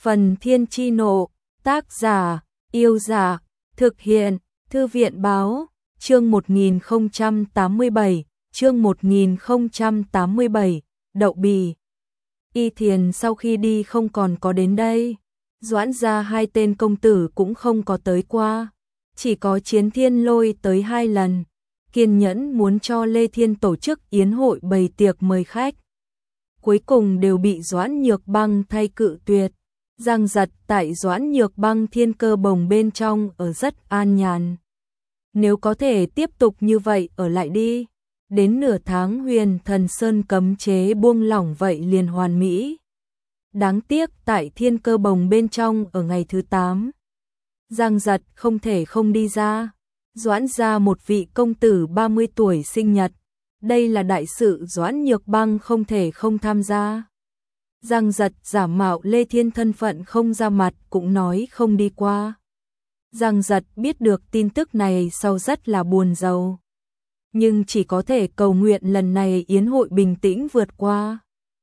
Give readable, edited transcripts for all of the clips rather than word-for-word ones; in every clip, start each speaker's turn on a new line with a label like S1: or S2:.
S1: Phần Thiên Chi Nộ, tác giả, Yêu Giả, thực hiện, Thư viện Báo, chương 1087, chương 1087, Đậu Bì. Y Thiền sau khi đi không còn có đến đây, Doãn gia hai tên công tử cũng không có tới qua, chỉ có Chiến Thiên Lôi tới 2 lần, kiên nhẫn muốn cho Lê Thiên tổ chức yến hội bày tiệc mời khách. Cuối cùng đều bị Doãn Nhược Băng thay cự tuyệt. Giang Giật tại Doãn Nhược Băng Thiên Cơ Bồng bên trong ở rất an nhàn. Nếu có thể tiếp tục như vậy ở lại đi, đến nửa tháng Huyền Thần Sơn cấm chế buông lỏng vậy liền hoàn mỹ. Đáng tiếc tại Thiên Cơ Bồng bên trong ở ngày thứ 8, Giang Giật không thể không đi ra. Doãn gia một vị công tử 30 tuổi sinh nhật, đây là đại sự Doãn Nhược Băng không thể không tham gia. Giang Giật giả mạo Lê Thiên thân phận không ra mặt cũng nói không đi qua. Giang Giật biết được tin tức này sau rất là buồn rầu, nhưng chỉ có thể cầu nguyện lần này yến hội bình tĩnh vượt qua.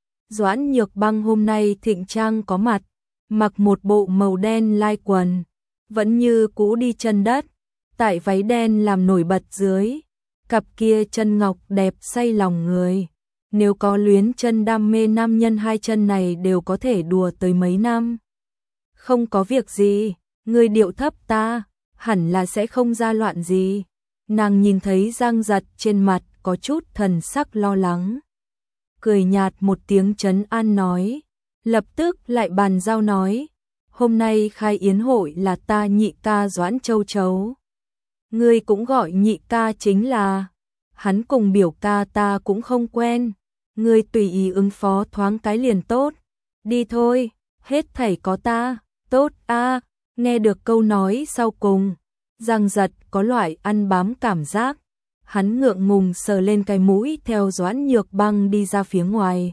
S1: Doãn Nhược Băng hôm nay thịnh trang có mặt, mặc một bộ màu đen lai quần, vẫn như cũ đi chân đất, tại váy đen làm nổi bật dưới, cặp kia chân ngọc đẹp say lòng người. Nếu có luyến chân đam mê nam nhân, hai chân này đều có thể đùa tới mấy năm. Không có việc gì, ngươi điệu thấp ta, hẳn là sẽ không ra loạn gì. Nàng nhìn thấy Giang Giật trên mặt có chút thần sắc lo lắng, cười nhạt một tiếng trấn an nói, lập tức lại bàn giao nói, hôm nay khai yến hội là ta nhị ca Doãn Châu Chấu. Ngươi cũng gọi nhị ca chính là, hắn cùng biểu ca ta cũng không quen. Ngươi tùy ý ứng phó thoáng cái liền tốt. Đi thôi, hết thảy có ta, tốt a. Nghe được câu nói sau cùng, Giang Giật có loại ăn bám cảm giác. Hắn ngượng ngùng sờ lên cái mũi theo Doãn Nhược Băng đi ra phía ngoài.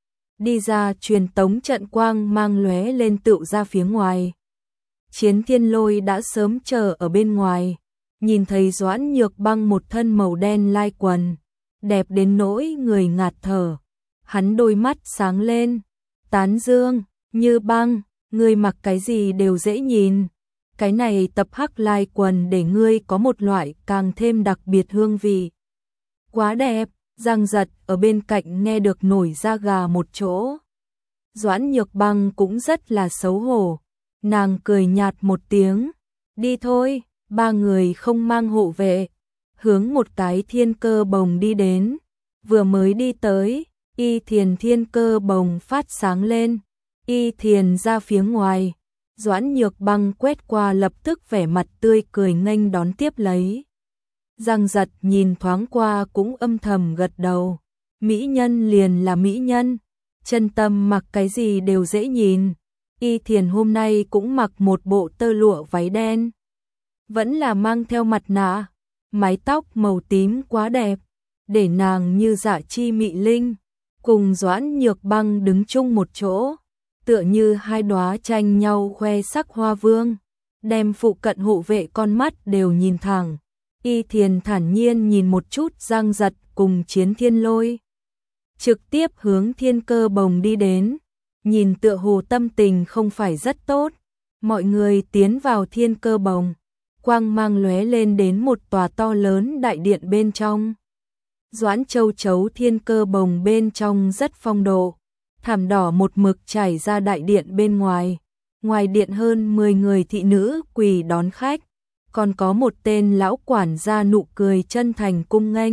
S1: Đi ra truyền tống trận quang mang lóe lên tựu ra phía ngoài. Chiến Thiên Lôi đã sớm chờ ở bên ngoài, nhìn thấy Doãn Nhược Băng một thân màu đen lai quần, đẹp đến nỗi người ngạt thở. Hắn đôi mắt sáng lên, tán dương, Như Băng, ngươi mặc cái gì đều dễ nhìn. Cái này tập hắc lai quần để ngươi có một loại càng thêm đặc biệt hương vị. Quá đẹp, Giang Giật ở bên cạnh nghe được nổi da gà một chỗ. Doãn Nhược Băng cũng rất là xấu hổ, nàng cười nhạt một tiếng, đi thôi. Ba người không mang hộ vệ, hướng một cái thiên cơ bồng đi đến. Vừa mới đi tới, Y Thiền thiên cơ bồng phát sáng lên, Y Thiền ra phía ngoài. Doãn Nhược Băng quét qua lập tức vẻ mặt tươi cười nghênh đón tiếp lấy. Giang Giật nhìn thoáng qua cũng âm thầm gật đầu, mỹ nhân liền là mỹ nhân, chân tâm mặc cái gì đều dễ nhìn. Y Thiền hôm nay cũng mặc một bộ tơ lụa váy đen, vẫn là mang theo mặt nạ, mái tóc màu tím quá đẹp, để nàng như dạ chi mị linh, cùng Doãn Nhược Băng đứng chung một chỗ, tựa như hai đóa tranh nhau khoe sắc hoa vương, đem phụ cận hộ vệ con mắt đều nhìn thẳng. Y Thiền thản nhiên nhìn một chút Giang Giật cùng Chiến Thiên Lôi, trực tiếp hướng thiên cơ bồng đi đến, nhìn tựa hồ tâm tình không phải rất tốt. Mọi người tiến vào thiên cơ bồng, quang mang lóe lên đến một tòa to lớn đại điện bên trong. Doãn Châu Chấu thiên cơ bồng bên trong rất phong độ, thảm đỏ một mực trải ra đại điện bên ngoài. Ngoài điện hơn 10 người thị nữ quỳ đón khách, còn có một tên lão quản gia nụ cười chân thành cung nghênh.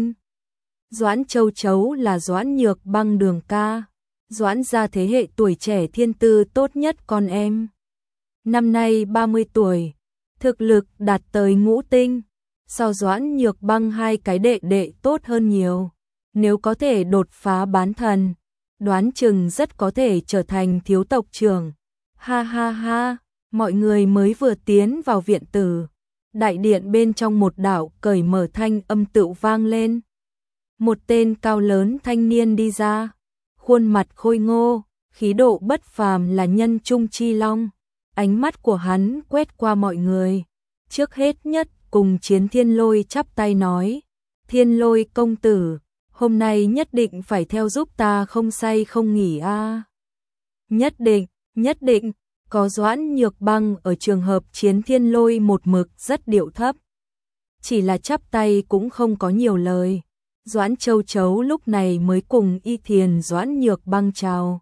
S1: Doãn Châu Chấu là Doãn Nhược Băng đường ca, Doãn gia thế hệ tuổi trẻ thiên tư tốt nhất con em. Năm nay 30 tuổi, thực lực đạt tới ngũ tinh, so Doãn Nhược Băng hai cái đệ đệ tốt hơn nhiều. Nếu có thể đột phá bán thần, đoán chừng rất có thể trở thành thiếu tộc trưởng. Ha ha ha, mọi người mới vừa tiến vào viện tử, đại điện bên trong một đạo cởi mở thanh âm tựu vang lên. Một tên cao lớn thanh niên đi ra, khuôn mặt khôi ngô, khí độ bất phàm là nhân trung chi long. Ánh mắt của hắn quét qua mọi người, trước hết nhất cùng Chiến Thiên Lôi chắp tay nói, Thiên Lôi công tử, hôm nay nhất định phải theo giúp ta không say không nghỉ a. Nhất định, Có Doãn Nhược Băng ở trường hợp Chiến Thiên Lôi một mực rất điệu thấp. Chỉ là chắp tay cũng không có nhiều lời. Doãn Châu Chấu lúc này mới cùng Y Thiền Doãn Nhược Băng chào.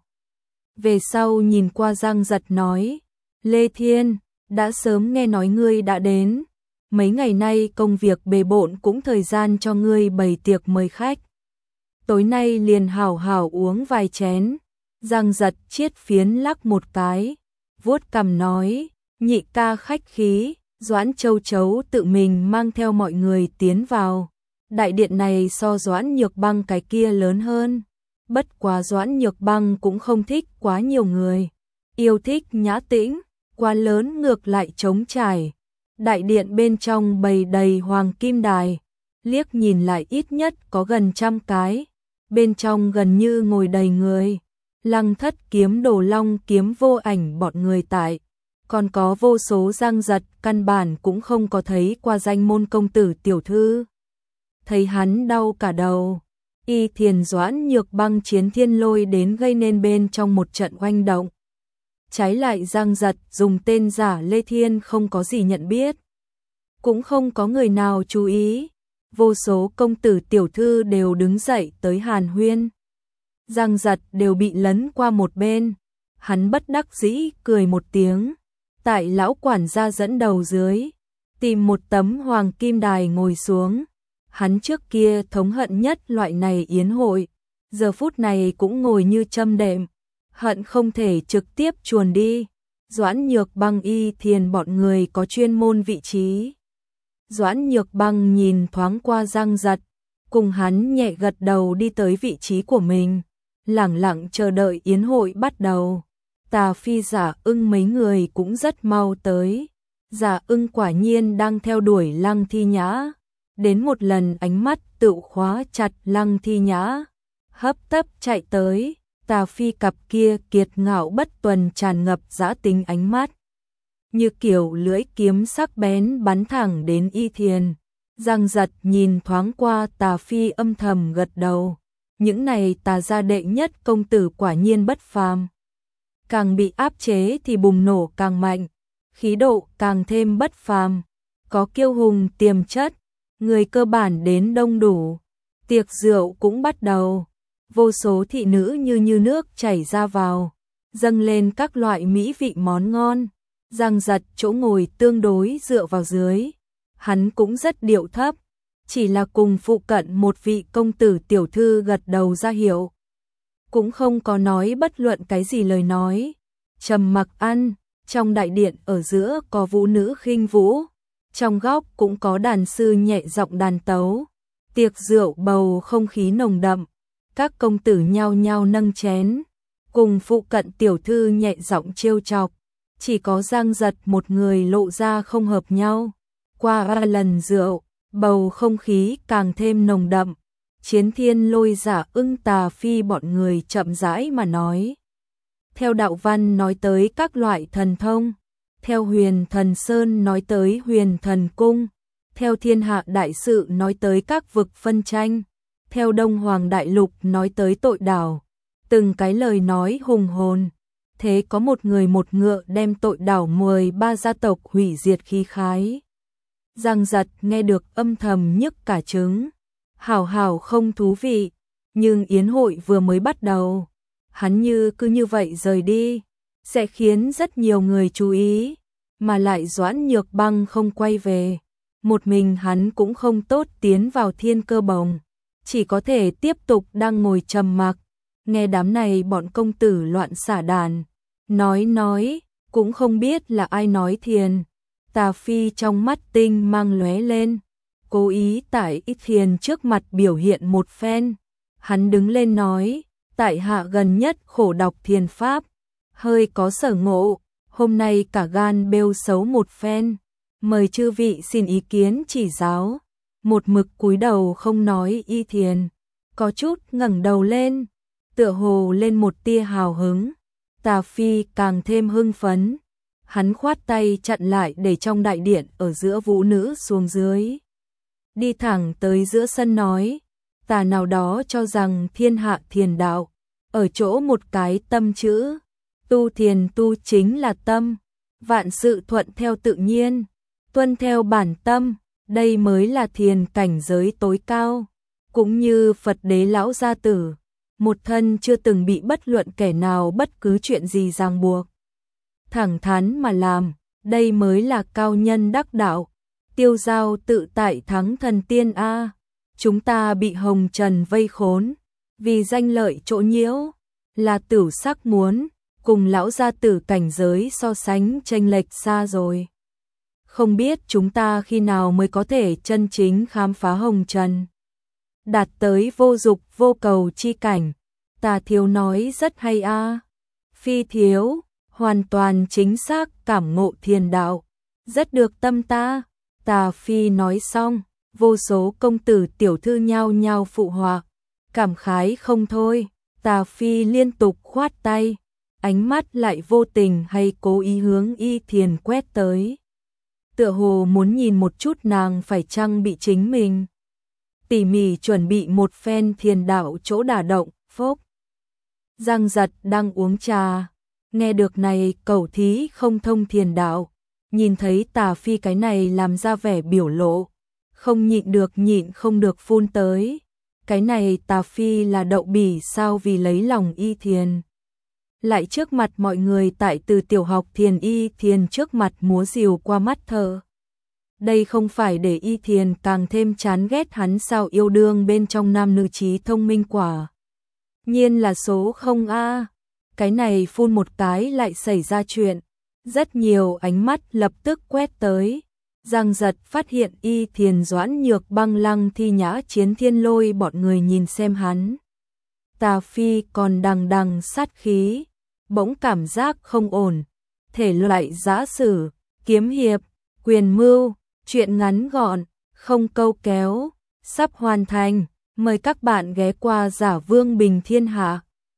S1: Về sau nhìn qua Giang Giật nói, Lê Thiên, đã sớm nghe nói ngươi đã đến. Mấy ngày nay công việc bề bộn cũng thời gian cho ngươi bày tiệc mời khách. Tối nay liền hảo hảo uống vài chén. Giang Giật chiết phiến lắc một cái, vuốt cằm nói, nhị ca khách khí. Doãn Châu Chấu tự mình mang theo mọi người tiến vào. Đại điện này so Doãn Nhược Băng cái kia lớn hơn. Bất quá Doãn Nhược Băng cũng không thích quá nhiều người. Yêu thích nhã tĩnh, quá lớn ngược lại trống trải. Đại điện bên trong bày đầy hoàng kim đài. Liếc nhìn lại ít nhất có gần 100 cái. Bên trong gần như ngồi đầy người. Lăng Thất Kiếm Đồ Long Kiếm Vô Ảnh bọn người tại. Còn có vô số Giang Giật căn bản cũng không có thấy qua danh môn công tử tiểu thư. Thấy hắn đau cả đầu. Y Thiền Doãn Nhược Băng Chiến Thiên Lôi đến gây nên bên trong một trận oanh động. Trái lại Giang Giật dùng tên giả Lê Thiên không có gì nhận biết. Cũng không có người nào chú ý. Vô số công tử tiểu thư đều đứng dậy tới hàn huyên. Giang Giật đều bị lấn qua một bên. Hắn bất đắc dĩ cười một tiếng. Tại lão quản gia dẫn đầu dưới, tìm một tấm hoàng kim đài ngồi xuống. Hắn trước kia thống hận nhất loại này yến hội, giờ phút này cũng ngồi như châm đệm, hận không thể trực tiếp chuồn đi. Doãn Nhược Băng Y Thiền bọn người có chuyên môn vị trí. Doãn Nhược Băng nhìn thoáng qua Giang Giật, cùng hắn nhẹ gật đầu đi tới vị trí của mình, lẳng lặng chờ đợi yến hội bắt đầu. Tà Phi Giả Ưng mấy người cũng rất mau tới. Giả Ưng quả nhiên đang theo đuổi Lăng Thi Nhã. Đến một lần ánh mắt tự khóa chặt Lăng Thi Nhã. Hấp tấp chạy tới. Tà Phi cặp kia kiệt ngạo bất tuần tràn ngập dã tính ánh mắt. Như kiểu lưỡi kiếm sắc bén bắn thẳng đến Y Thiền. Giang Giật nhìn thoáng qua Tà Phi âm thầm gật đầu. Những này Tà gia đệ nhất công tử quả nhiên bất phàm. Càng bị áp chế thì bùng nổ càng mạnh, khí độ càng thêm bất phàm, có kiêu hùng tiềm chất, người cơ bản đến đông đủ, tiệc rượu cũng bắt đầu, vô số thị nữ như nước chảy ra vào, dâng lên các loại mỹ vị món ngon. Giang Giật chỗ ngồi tương đối dựa vào dưới, hắn cũng rất điệu thấp, chỉ là cùng phụ cận một vị công tử tiểu thư gật đầu ra hiệu. Cũng không có nói bất luận cái gì lời nói, trầm mặc ăn. Trong đại điện ở giữa có vũ nữ khinh vũ, trong góc cũng có đàn sư nhẹ giọng đàn tấu. Tiệc rượu bầu không khí nồng đậm, các công tử nhao nhao nâng chén, cùng phụ cận tiểu thư nhẹ giọng trêu chọc. Chỉ có Giang Giật một người lộ ra không hợp nhau. Qua 3 lần rượu, bầu không khí càng thêm nồng đậm. Chiến Thiên Lôi Giả Ưng Tà Phi bọn người chậm rãi mà nói. Theo đạo văn nói tới các loại thần thông, theo Huyền Thần Sơn nói tới Huyền Thần Cung, theo Thiên Hạ Đại Sự nói tới các vực phân tranh, theo Đông Hoàng Đại Lục nói tới tội đảo, từng cái lời nói hùng hồn. Thế có một người một ngựa đem tội đảo 13 gia tộc hủy diệt khí khái. Giang Giật nghe được âm thầm nhức cả trứng. Hảo hảo không thú vị, nhưng yến hội vừa mới bắt đầu, hắn cứ như vậy rời đi, sẽ khiến rất nhiều người chú ý, mà lại Doãn Nhược Băng không quay về, một mình hắn cũng không tốt tiến vào Thiên Cơ Bồng, chỉ có thể tiếp tục đang ngồi trầm mặc, nghe đám này bọn công tử loạn xả đàn, nói, cũng không biết là ai nói thiền. Tà Phi trong mắt tinh mang lóe lên, cố ý tại Y Thiền trước mặt biểu hiện một phen. Hắn đứng lên nói, tại hạ gần nhất khổ đọc thiền pháp, hơi có sở ngộ, hôm nay cả gan bêu xấu một phen, mời chư vị xin ý kiến chỉ giáo. Một mực cúi đầu không nói Y Thiền, có chút ngẩng đầu lên, tựa hồ lên một tia hào hứng. Tà Phi càng thêm hưng phấn, hắn khoát tay chặn lại để trong đại điện ở giữa vũ nữ xuống dưới. Đi thẳng tới giữa sân nói, tà nào đó cho rằng thiên hạ thiền đạo, ở chỗ một cái tâm chữ, Tu thiền tu chính là tâm, vạn sự thuận theo tự nhiên, tuân theo bản tâm, đây mới là thiền cảnh giới tối cao. Cũng như Phật Đế Lão Gia Tử, một thân chưa từng bị bất luận kẻ nào bất cứ chuyện gì ràng buộc. Thẳng thắn mà làm, đây mới là cao nhân đắc đạo, tiêu dao tự tại thắng thần tiên a. Chúng ta bị hồng trần vây khốn, vì danh lợi chỗ nhiễu, là tửu sắc muốn, cùng Lão Gia Tử cảnh giới so sánh chênh lệch xa rồi. Không biết chúng ta khi nào mới có thể chân chính khám phá hồng trần, đạt tới vô dục vô cầu chi cảnh. Tà Thiếu nói rất hay a. Phi Thiếu hoàn toàn chính xác cảm ngộ thiền đạo, rất được tâm ta. Tà Phi nói xong, vô số công tử tiểu thư nhao nhao phụ họa, cảm khái không thôi. Tà Phi liên tục khoát tay, ánh mắt lại vô tình hay cố ý hướng Y Thiền quét tới, tựa hồ muốn nhìn một chút nàng phải chăng bị chính mình tỉ mỉ chuẩn bị một phen thiền đạo chỗ đả động. Phốc. Giang Giật đang uống trà, nghe được này cẩu thí không thông thiền đạo, nhìn thấy Tà Phi cái này làm ra vẻ biểu lộ, không nhịn không được phun tới. Cái này Tà Phi là đậu bỉ sao, vì lấy lòng Y Thiền, lại trước mặt mọi người tại từ tiểu học thiền Y Thiền trước mặt múa rìu qua mắt thợ. Đây không phải để Y Thiền càng thêm chán ghét hắn sao? Yêu đương bên trong nam nữ trí thông minh quả nhiên là số không a. Cái này phun một cái lại xảy ra chuyện, rất nhiều ánh mắt lập tức quét tới. Giang Giật phát hiện Y Thiền, Doãn Nhược Băng, Lăng Thi Nhã, Chiến Thiên Lôi bọn người nhìn xem hắn. Tà Phi còn đằng đằng sát khí, bỗng cảm giác không ổn. Thể loại giã sử, kiếm hiệp, quyền mưu, chuyện ngắn gọn, không câu kéo, sắp hoàn thành. Mời các bạn ghé qua Giả Vương Bình Thiên Hạ.